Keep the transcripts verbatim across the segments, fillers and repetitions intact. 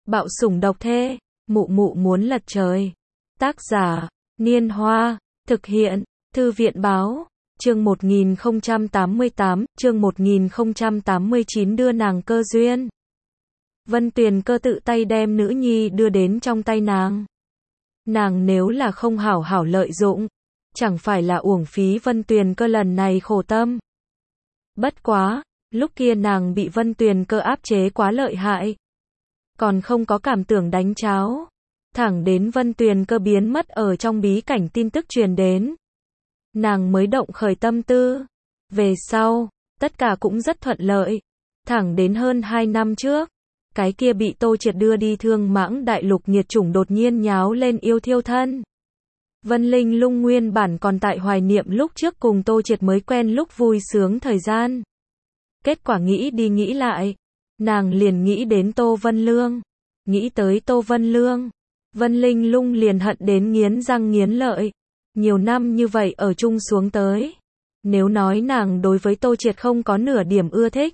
Bạo sủng độc thê, mụ mụ muốn lật trời. Tác giả, Niên Hoa, thực hiện, Thư viện Báo, chương một nghìn không trăm tám mươi tám, chương một nghìn không trăm tám mươi chín đưa nàng cơ duyên. Vân Tuyền Cơ tự tay đem nữ nhi đưa đến trong tay nàng. Nàng nếu là không hảo hảo lợi dụng, chẳng phải là uổng phí Vân Tuyền Cơ lần này khổ tâm. Bất quá, lúc kia nàng bị Vân Tuyền Cơ áp chế quá lợi hại. Còn không có cảm tưởng đánh cháo. Thẳng đến Vân Tuyền Cơ biến mất ở trong bí cảnh tin tức truyền đến. Nàng mới động khởi tâm tư. Về sau, tất cả cũng rất thuận lợi. Thẳng đến hơn hai năm trước, cái kia bị Tô Triệt đưa đi Thương Mãng Đại Lục nhiệt chủng đột nhiên nháo lên yêu thiêu thân. Vân Linh Lung nguyên bản còn tại hoài niệm lúc trước cùng Tô Triệt mới quen lúc vui sướng thời gian. Kết quả nghĩ đi nghĩ lại, nàng liền nghĩ đến Tô Vân Lương. Nghĩ tới Tô Vân Lương, Vân Linh Lung liền hận đến nghiến răng nghiến lợi. Nhiều năm như vậy ở chung xuống tới, nếu nói nàng đối với Tô Triệt không có nửa điểm ưa thích,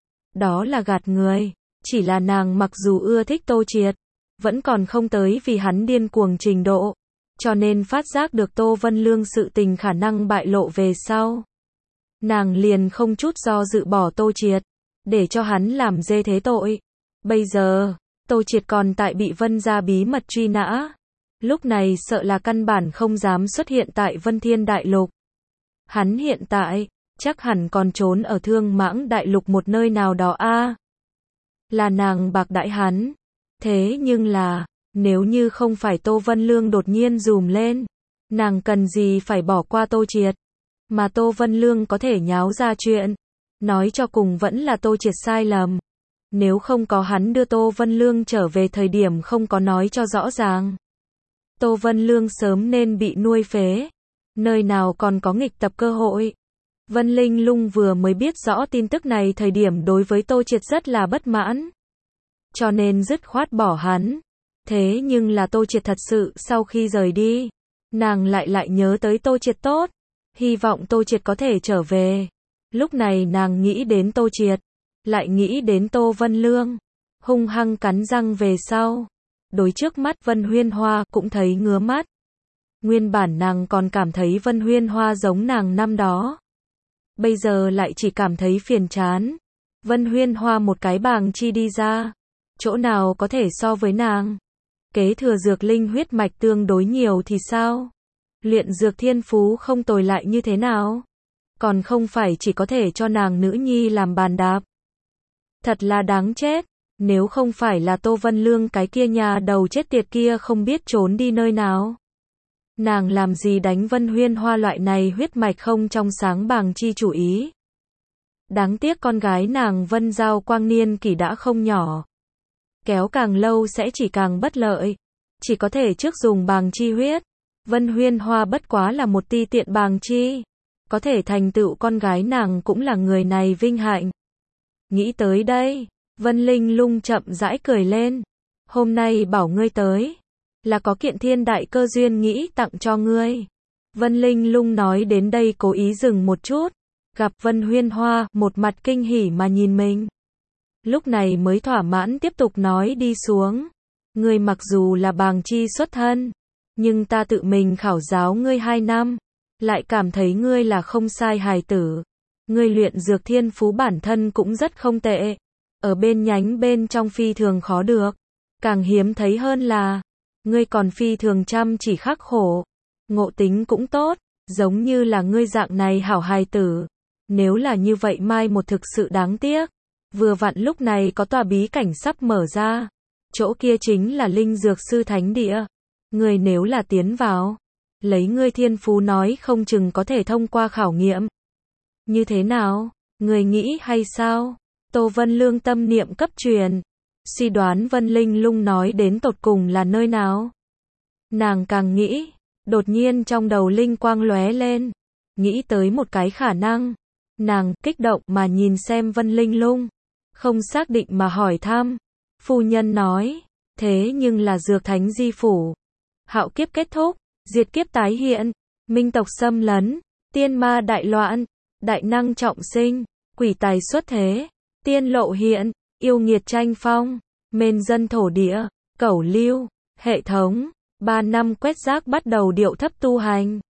đó là gạt người. Chỉ là nàng mặc dù ưa thích Tô Triệt, vẫn còn không tới vì hắn điên cuồng trình độ. Cho nên phát giác được Tô Vân Lương sự tình khả năng bại lộ về sau, nàng liền không chút do dự bỏ Tô Triệt, để cho hắn làm dê thế tội. Bây giờ, Tô Triệt còn tại bị Vân gia bí mật truy nã. Lúc này sợ là căn bản không dám xuất hiện tại Vân Thiên Đại Lục. Hắn hiện tại, chắc hẳn còn trốn ở Thương Mãng Đại Lục một nơi nào đó a. À, là nàng bạc đãi hắn. Thế nhưng là, nếu như không phải Tô Vân Lương đột nhiên dùm lên, nàng cần gì phải bỏ qua Tô Triệt. Mà Tô Vân Lương có thể nháo ra chuyện, nói cho cùng vẫn là Tô Triệt sai lầm. Nếu không có hắn đưa Tô Vân Lương trở về thời điểm không có nói cho rõ ràng, Tô Vân Lương sớm nên bị nuôi phế. Nơi nào còn có nghịch tập cơ hội. Vân Linh Lung vừa mới biết rõ tin tức này thời điểm đối với Tô Triệt rất là bất mãn. Cho nên dứt khoát bỏ hắn. Thế nhưng là Tô Triệt thật sự sau khi rời đi, nàng lại lại nhớ tới Tô Triệt tốt. Hy vọng Tô Triệt có thể trở về. Lúc này nàng nghĩ đến Tô Triệt, lại nghĩ đến Tô Vân Lương. Hung hăng cắn răng về sau. Đối trước mắt Vân Huyên Hoa cũng thấy ngứa mắt. Nguyên bản nàng còn cảm thấy Vân Huyên Hoa giống nàng năm đó. Bây giờ lại chỉ cảm thấy phiền chán. Vân Huyên Hoa một cái bàng chi đi ra, chỗ nào có thể so với nàng. Kế thừa dược linh huyết mạch tương đối nhiều thì sao? Luyện dược thiên phú không tồi lại như thế nào? Còn không phải chỉ có thể cho nàng nữ nhi làm bàn đạp. Thật là đáng chết. Nếu không phải là Tô Vân Lương cái kia nhà đầu chết tiệt kia không biết trốn đi nơi nào, nàng làm gì đánh Vân Huyên Hoa loại này huyết mạch không trong sáng bàng chi chủ ý. Đáng tiếc con gái nàng Vân Giao Quang niên kỷ đã không nhỏ. Kéo càng lâu sẽ chỉ càng bất lợi. Chỉ có thể trước dùng bàng chi huyết. Vân Huyên Hoa bất quá là một ti tiện bàng chi. Có thể thành tựu con gái nàng cũng là người này vinh hạnh. Nghĩ tới đây, Vân Linh Lung chậm rãi cười lên. Hôm nay bảo ngươi tới, là có kiện thiên đại cơ duyên nghĩ tặng cho ngươi. Vân Linh Lung nói đến đây cố ý dừng một chút. Gặp Vân Huyên Hoa, một mặt kinh hỉ mà nhìn mình. Lúc này mới thỏa mãn tiếp tục nói đi xuống. Ngươi mặc dù là bàng chi xuất thân, nhưng ta tự mình khảo giáo ngươi hai năm, lại cảm thấy ngươi là không sai hài tử. Ngươi luyện dược thiên phú bản thân cũng rất không tệ. Ở bên nhánh bên trong phi thường khó được. Càng hiếm thấy hơn là, ngươi còn phi thường chăm chỉ khắc khổ. Ngộ tính cũng tốt, giống như là ngươi dạng này hảo hài tử. Nếu là như vậy mai một thực sự đáng tiếc. Vừa vặn lúc này có tòa bí cảnh sắp mở ra. Chỗ kia chính là linh dược sư thánh địa. Ngươi nếu là tiến vào, lấy ngươi thiên phú nói không chừng có thể thông qua khảo nghiệm. Như thế nào? Ngươi nghĩ hay sao? Tô Vân Lương tâm niệm cấp truyền. Suy đoán Vân Linh Lung nói đến tột cùng là nơi nào? Nàng càng nghĩ, đột nhiên trong đầu linh quang lóe lên. Nghĩ tới một cái khả năng. Nàng kích động mà nhìn xem Vân Linh Lung. Không xác định mà hỏi thăm. Phu nhân nói, thế nhưng là dược thánh di phủ. Hạo kiếp kết thúc, diệt kiếp tái hiện, minh tộc xâm lấn, tiên ma đại loạn, đại năng trọng sinh, quỷ tài xuất thế, tiên lộ hiện, yêu nghiệt tranh phong. Mên dân thổ địa, cẩu lưu, hệ thống, ba năm quét rác bắt đầu điệu thấp tu hành.